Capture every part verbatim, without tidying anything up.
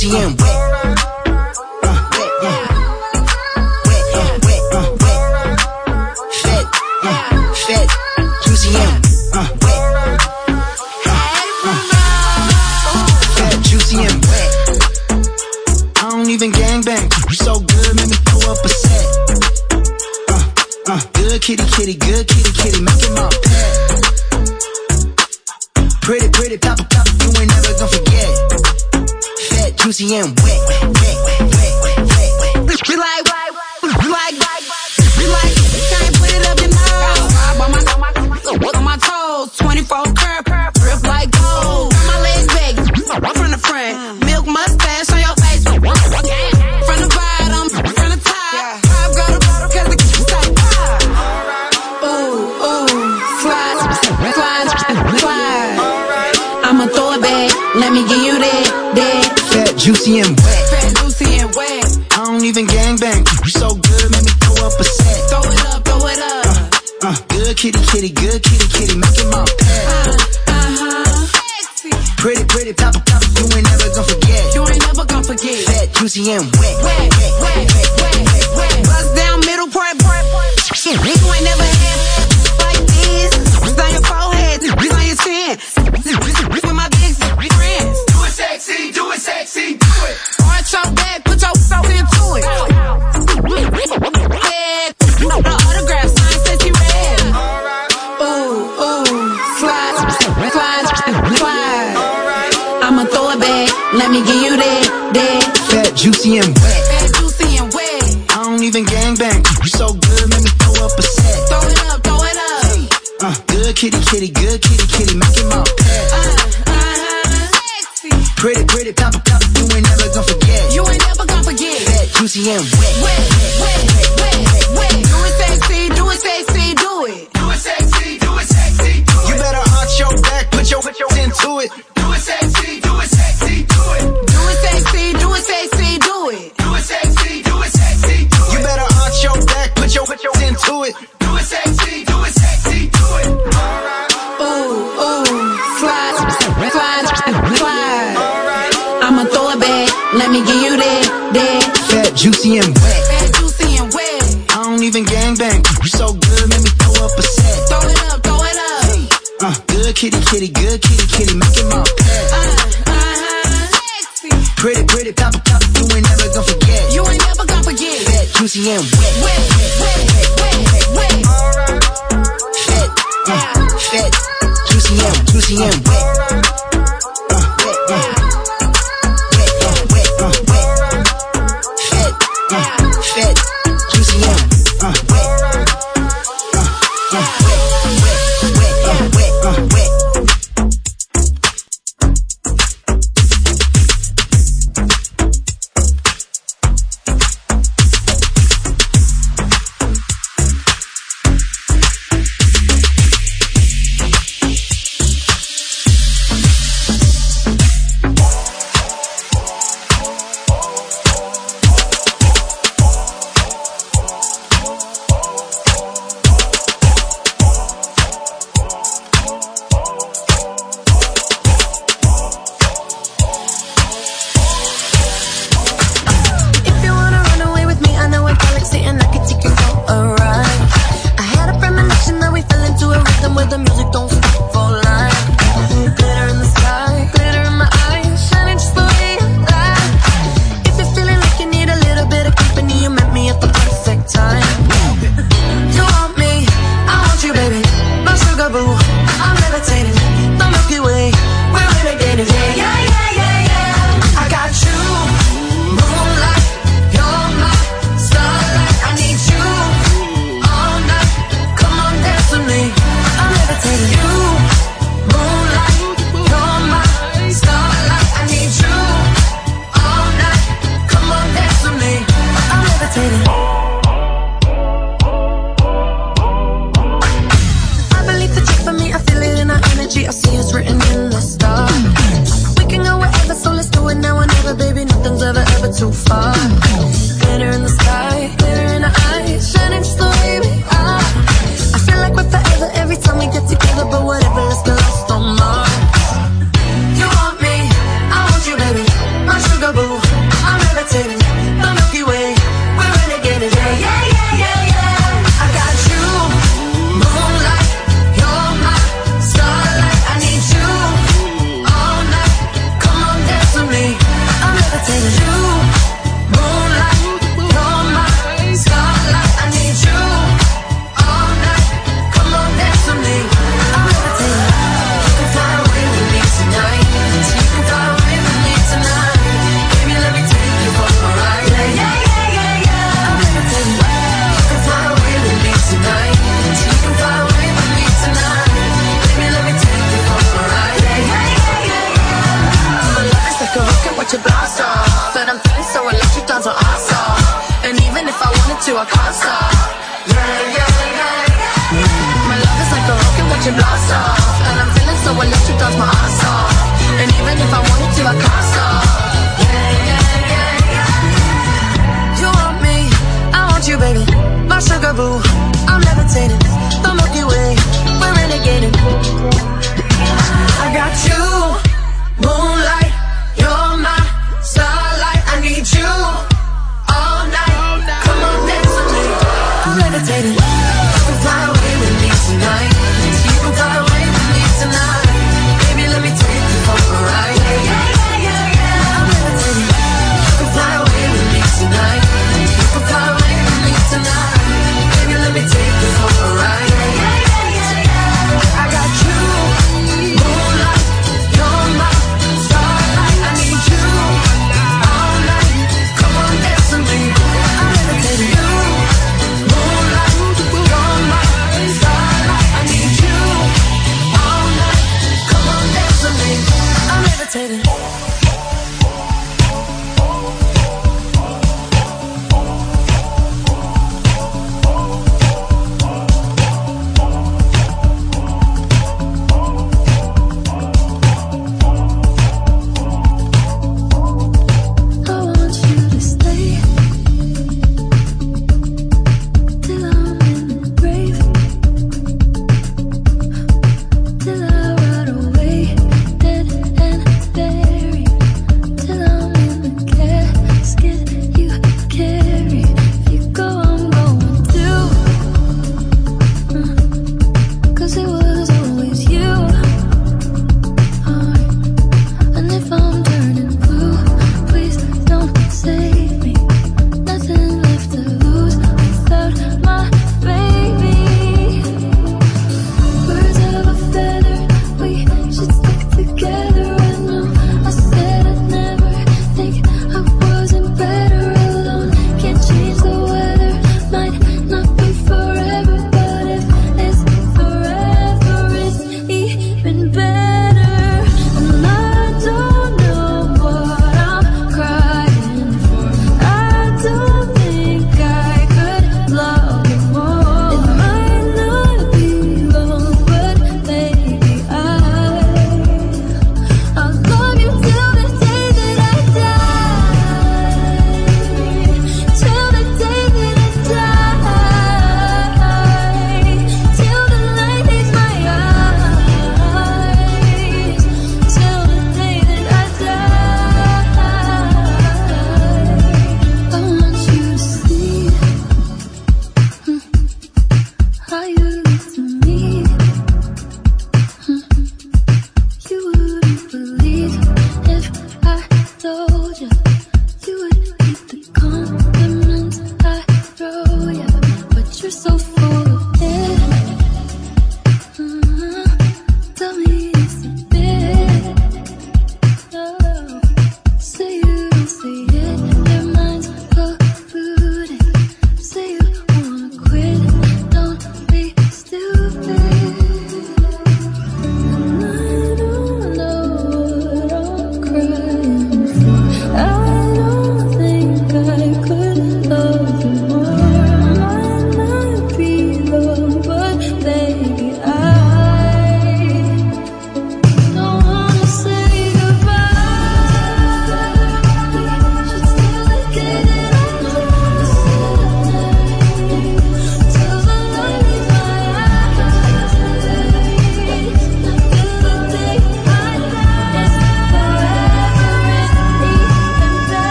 juicy and wet. Uh, wet, uh, wet, uh, wet, uh, wet. Fat, uh, fat, juicy and uh, wet. Fat, juicy and wet. I don't even gangbang. You so good, make me throw up a set. Uh, uh, good kitty, kitty, good kitty, kitty, make it my pet. Pretty, pretty, pop, pop, you ain't never gonna forget. Fat, juicy and wet, wet, wet, wet, wet, wet. We like, we like, we like, can't put it up your nose. On my, on my toes, twenty-four curve, grip like gold. My legs big, from the front, milk mustache on your face. From the bottom, from the top, pop go to bottom, cause the kiss like pop. Ooh, ooh, slide, slide, slide. I'ma throw it back, let me give you that, that. Fat, juicy and wet. Fat, juicy and wet. I don't even gangbang. You so good, make me throw up a set. Throw it up, throw it up. Uh, uh, good kitty, kitty, good kitty, kitty, make it my pet. Uh, uh-huh. Sexy. Pretty, pretty, pop, pop, you ain't never gonna forget. You ain't never gonna forget. Fat, juicy and wet. Wet, wet, wet, wet, wet, wet. Bust down middle part, part, part. You ain't never had like this. It's on your forehead, it's on your chin. With my big friends. Do it sexy, do it sexy, do it. Arch your back, put your soul into it. Yeah, the autograph sign says you red. Ooh, ooh, slide, slide, slide. I'ma throw it back, let me give you that, that. Fat, juicy and wet. Fat, juicy and wet. I don't even gangbang. You so good, make me throw up a set. Throw it up, throw it up. Uh, good kitty, kitty, good kitty, kitty, make it my pet. Uh, uh-huh. Sexy. Pretty, pretty, pop, pop, you ain't never gonna forget. You ain't never gonna forget. Fat, juicy and wet. Wet, wet, wet, wet, wet. Do it sexy, do it sexy, do it. Do it sexy, do it sexy, do it. You better arch your back, put your hips into it. Do it sexy, do it sexy, do it. Do it sexy, do it sexy, do it. Do it sexy, do it sexy, do it. You better arch your back, put your hips into it. Do it sexy, do it sexy, do it. Ooh, ooh, slide, slide, slide. I'ma throw it back, let me give you that, that. Fat, juicy and wet. Fat, juicy and wet. I don't even gangbang. You so good, make me throw up a set. Throw it up, throw it up. Uh, good kitty, kitty, good kitty, kitty, make it my pet. Uh, uh-huh. Sexy. Pretty, pretty, pop, pop, you ain't never gonna forget. You ain't never gonna forget. Fat, juicy and wet. Wet, wet, wet, wet, wet, wet. Fat, uh, fat, juicy and, juicy and wet. Uh, wet, uh. Wet, uh, wet, uh, wet. Fat, uh, fat, juicy and, uh, wet. Uh, uh, wet, wet, wet, uh, wet, uh, wet. I can't stop. Yeah, yeah, yeah. My love is like a rocket watching blast off, and I'm feeling so electric, that's my ass off. And even if I wanted to, I can't stop. Yeah, yeah, yeah, yeah. You want me, I want you, baby. My sugar boo, I'm levitating. The Milky Way, we're renegading. I got you, moonlight, you're my starlight. I need you all night. Come on, dance with me. I'm levitating. You can fly away with me tonight. You can fly away with me tonight. Baby, let me take you for a ride. Yeah, yeah, yeah, yeah. I'm levitating. You can fly away with me tonight. You can fly away with me tonight. Baby, let me take you for a ride. Yeah, yeah, yeah, yeah. I got you, moonlight, you're my starlight. I need you all night. Come on, dance with me. I'm levitating. You, moonlight,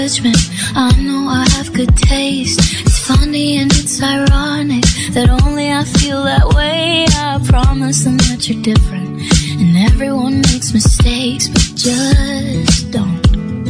judgment. I know I have good taste. It's funny and it's ironic that only I feel that way. I promise them that you're different, and everyone makes mistakes, but just don't.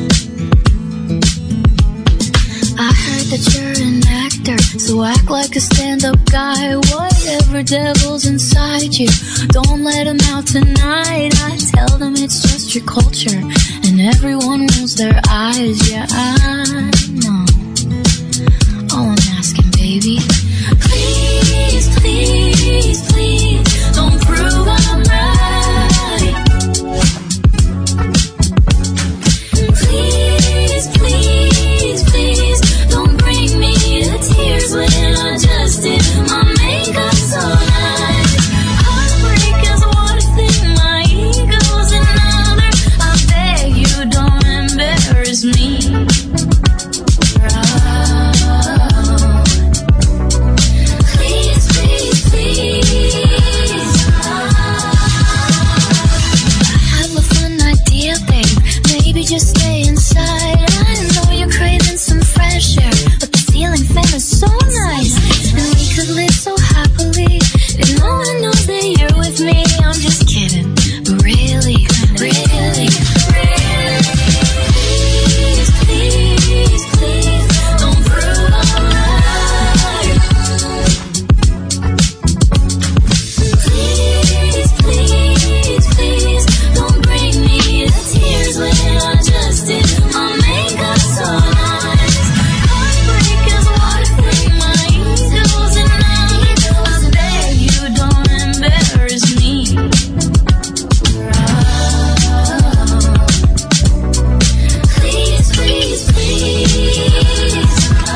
I heard that you're an actor, so act like a stand-up guy. Whatever devil's inside you, don't let him out tonight. I tell them it's just your culture, and everyone rolls their eyes. Yeah, I know. All I'm asking, baby, please, please, please, don't prove I'm right. Please, please, please, don't bring me to tears when I just did my makeup so nice. Heartbreak is one thing, my ego's another. I beg you, don't embarrass me. Oh. Please, please, please. I have a fun idea, babe. Maybe just stay inside. I know you're craving some fresh air, but the ceiling fan is so nice, and we could live so happily if no one knows that you're with me. I'm just kidding, but really, really, really, please, please, please, don't prove I'm right. Please, please, please, don't bring me to tears when I just did my makeup so nice. Heartbreak is one thing, my ego's another. I beg you, don't embarrass me. Oh. Please, please, please.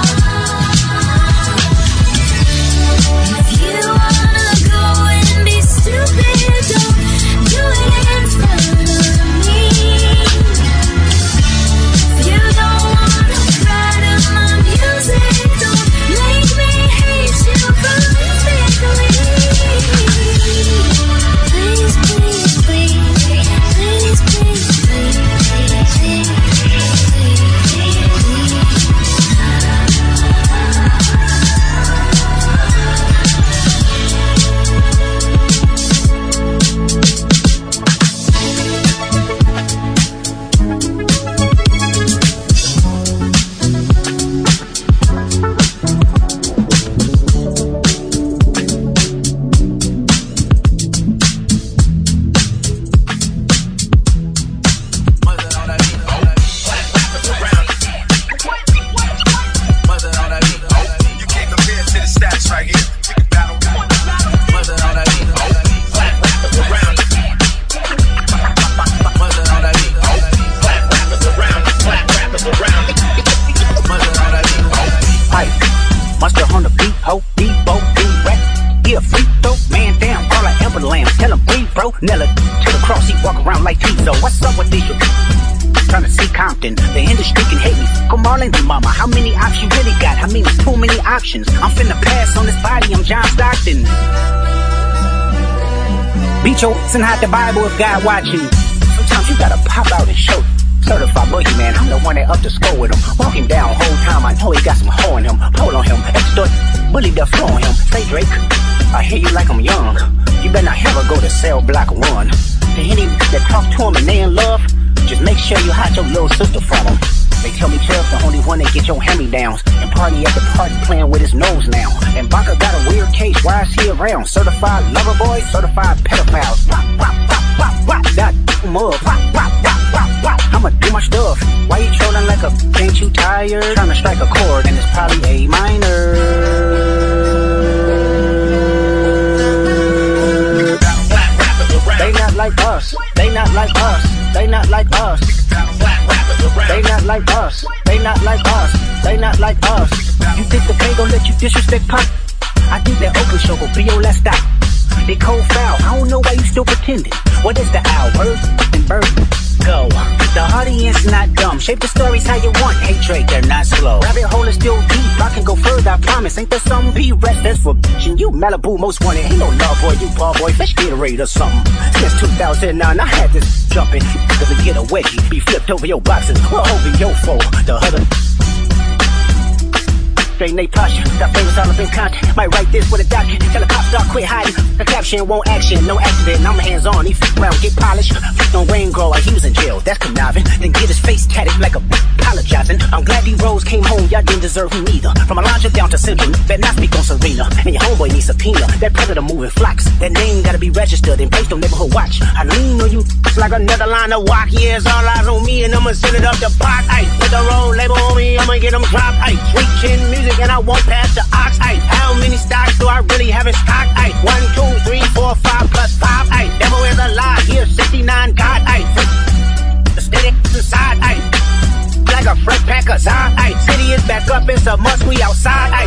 If you wanna go and be stupid, don't do it in front of me. If you don't wanna cry to my music, don't make me hate you horrifically. Please, please, please, please, please, please, please, Monster on the beat, ho, Debo, D-Rap. Yeah, free throw, man down, call an ambulance. Tell him free, bro. Nella to the cross, he walk around like Tizo. What's up with these? Trying to see Compton, the industry can hate me. Come on in, mama, how many options you really got? I mean, it's too many options. I'm finna pass on this body, I'm John Stockton. Beat your ass and hide the Bible if God watching. Sometimes you gotta pop out and show. Certified boogeyman, I'm the one that up to score with him. Walk him down whole time, I know he got some hoe in him. Pull on him, extort, bully the flow on him. Say Drake, I hear you like I'm young. You better not ever go to cell block one. To any that talk to him and they in love, just make sure you hide your little sister from him. They tell me Trev's the only one that get your hand-me-downs. And party at the party playing with his nose now. And Baka got a weird case, why is he around? Certified lover boy, certified pedophiles. Wop, wop, wop, wop, wop, that mug. Wop, wop, wop, wop, wop. I'ma do my stuff. Why you trolling like a, ain't you tired? Trying to strike a chord and it's probably A minor. They not like us, they not like us, they not like us. They not like us, they not like us, they not like us. You think the pay gon' let you disrespect Pop? I think that Oakland show gon' be your last stop. They cold foul, I don't know why you still pretending. What is the owl? Bird and bird, go. The audience not dumb, Shape the stories how you want. Hey Drake, they're not slow. Rabbit hole is still deep. I can go further, I promise. Ain't there some be rest that's for bitchin'? You Malibu most wanted. Ain't no love boy, you ball boy. Fish Gatorade or something. Since two thousand nine, I had this jumping. Cause to get a wedgie, be flipped over your boxes. Well, over your foe. The other. Straighten they posture, got flavors all up in content. Might write this with a doctor, tell a cop start quit hiding. The caption won't action, no accident. I'm hands on, he f around, get polished. Flipped on Wayne Grower, he was in jail, that's conniving. Then get his face tatted like a b apologizing. I'm glad D-Rose came home, y'all didn't deserve him either. From Alondra down to Central, better not speak on Serena. And your homeboy needs subpoena, that predator moving flocks. That name gotta be registered and placed on neighborhood watch. I lean on you like another line of walk. Yeah, it's all eyes on me and I'ma send it up the pot. Ay, put the road label on me, I'ma get them dropped. Ay, sweet chin music and I won't pass the ox. Ay, how many stocks do I really have in stock? Ay, one, two, three, four, five plus five. Ay, devil is a lie. Here, sixty-nine God. Ay, the steady inside. Ay, like a fresh pack of Zod. Ay, city is back up. It's a must. We outside. Ay.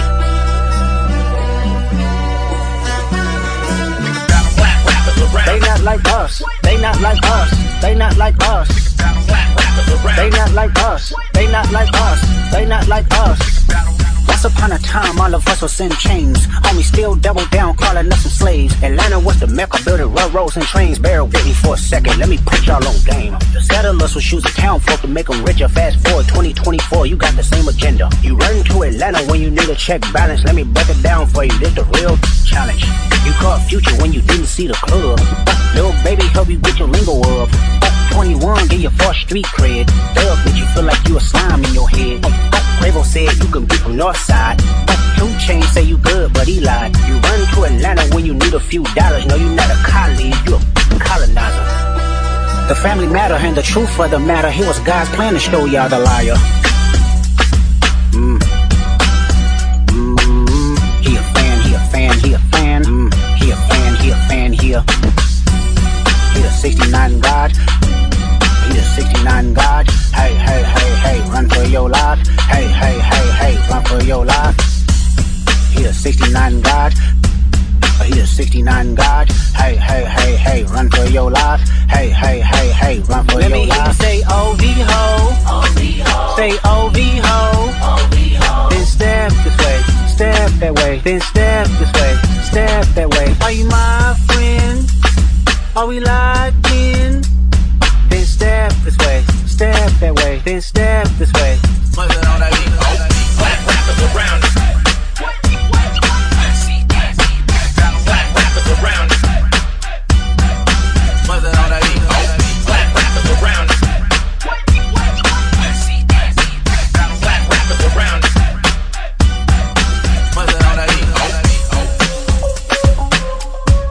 They not like us. They not like us. They not like us. They not like us. They not like us. They not like us. Once upon a time, all of us was in chains. Homie still double down, calling us some slaves. Atlanta was the mecca, building railroads and trains. Bear with me for a second, let me put y'all on game. The settlers was choosing town folk to make them richer. Fast forward twenty twenty-four, you got the same agenda. You run to Atlanta when you need a check balance. Let me break it down for you, this the real challenge. You caught Future when you didn't see the club. Little baby help you get your lingo up. twenty-one, get your fourth street cred. Thug make you feel like you a slime in your head. Quavo said you can be from Northside. Two Chainz say you good, but he lied. You run to Atlanta when you need a few dollars. No, you not a colleague, you a colonizer. The family matter and the truth of the matter. Here was God's plan to show y'all the liar. Mm. Mm. He a fan, he a fan, he a fan. Mm. He a fan, he a fan, he a. He a sixty-nine God. He a sixty-nine God. Hey, hey, hey, hey, run for your life. Hey, hey, hey, hey, run for your life. He a sixty-nine God. He a sixty-nine God. Hey, hey, hey, hey, run for your life. Hey, hey, hey, hey, run for Let your life. Let me hear you say O V ho. O V ho. Say O V ho. O V ho. Then step this way, step that way. Then step this way, step that way. Are you my friend? Are we locked in? Then step this way, step that way. Then step this way. Mother on that beat, oh, black rappers around us. Black rappers around us. Mother on that beat, oh, black rappers around us. Black rappers around us. Mother on that beat, oh.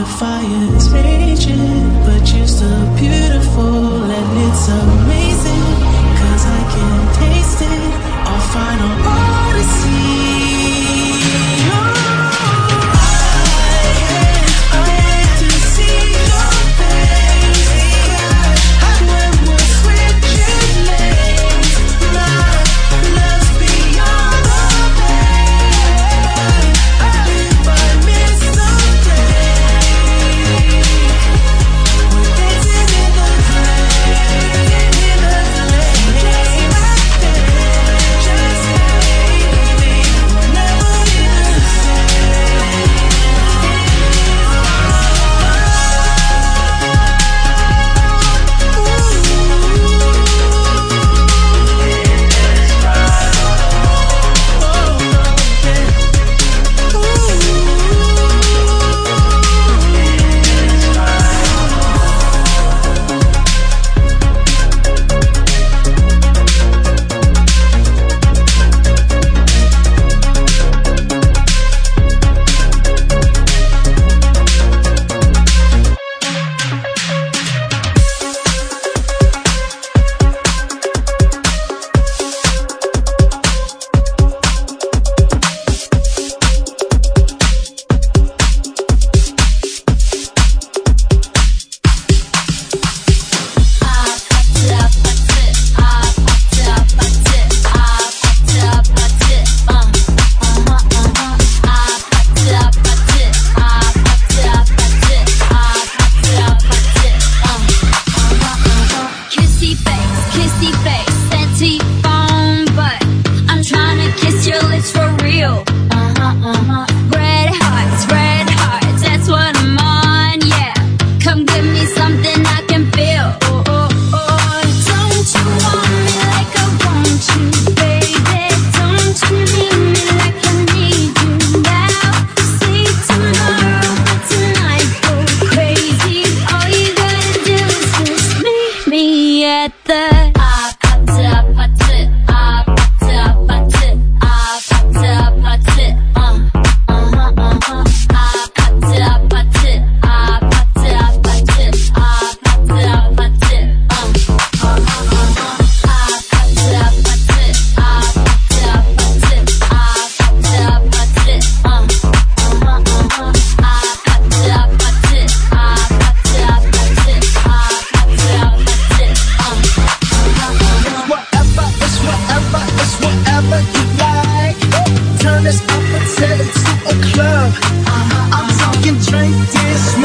fire is raging, but you're still beautiful and it's amazing, cause I can taste it, our final odyssey. Turn this up until it's a club. I'm talking drink this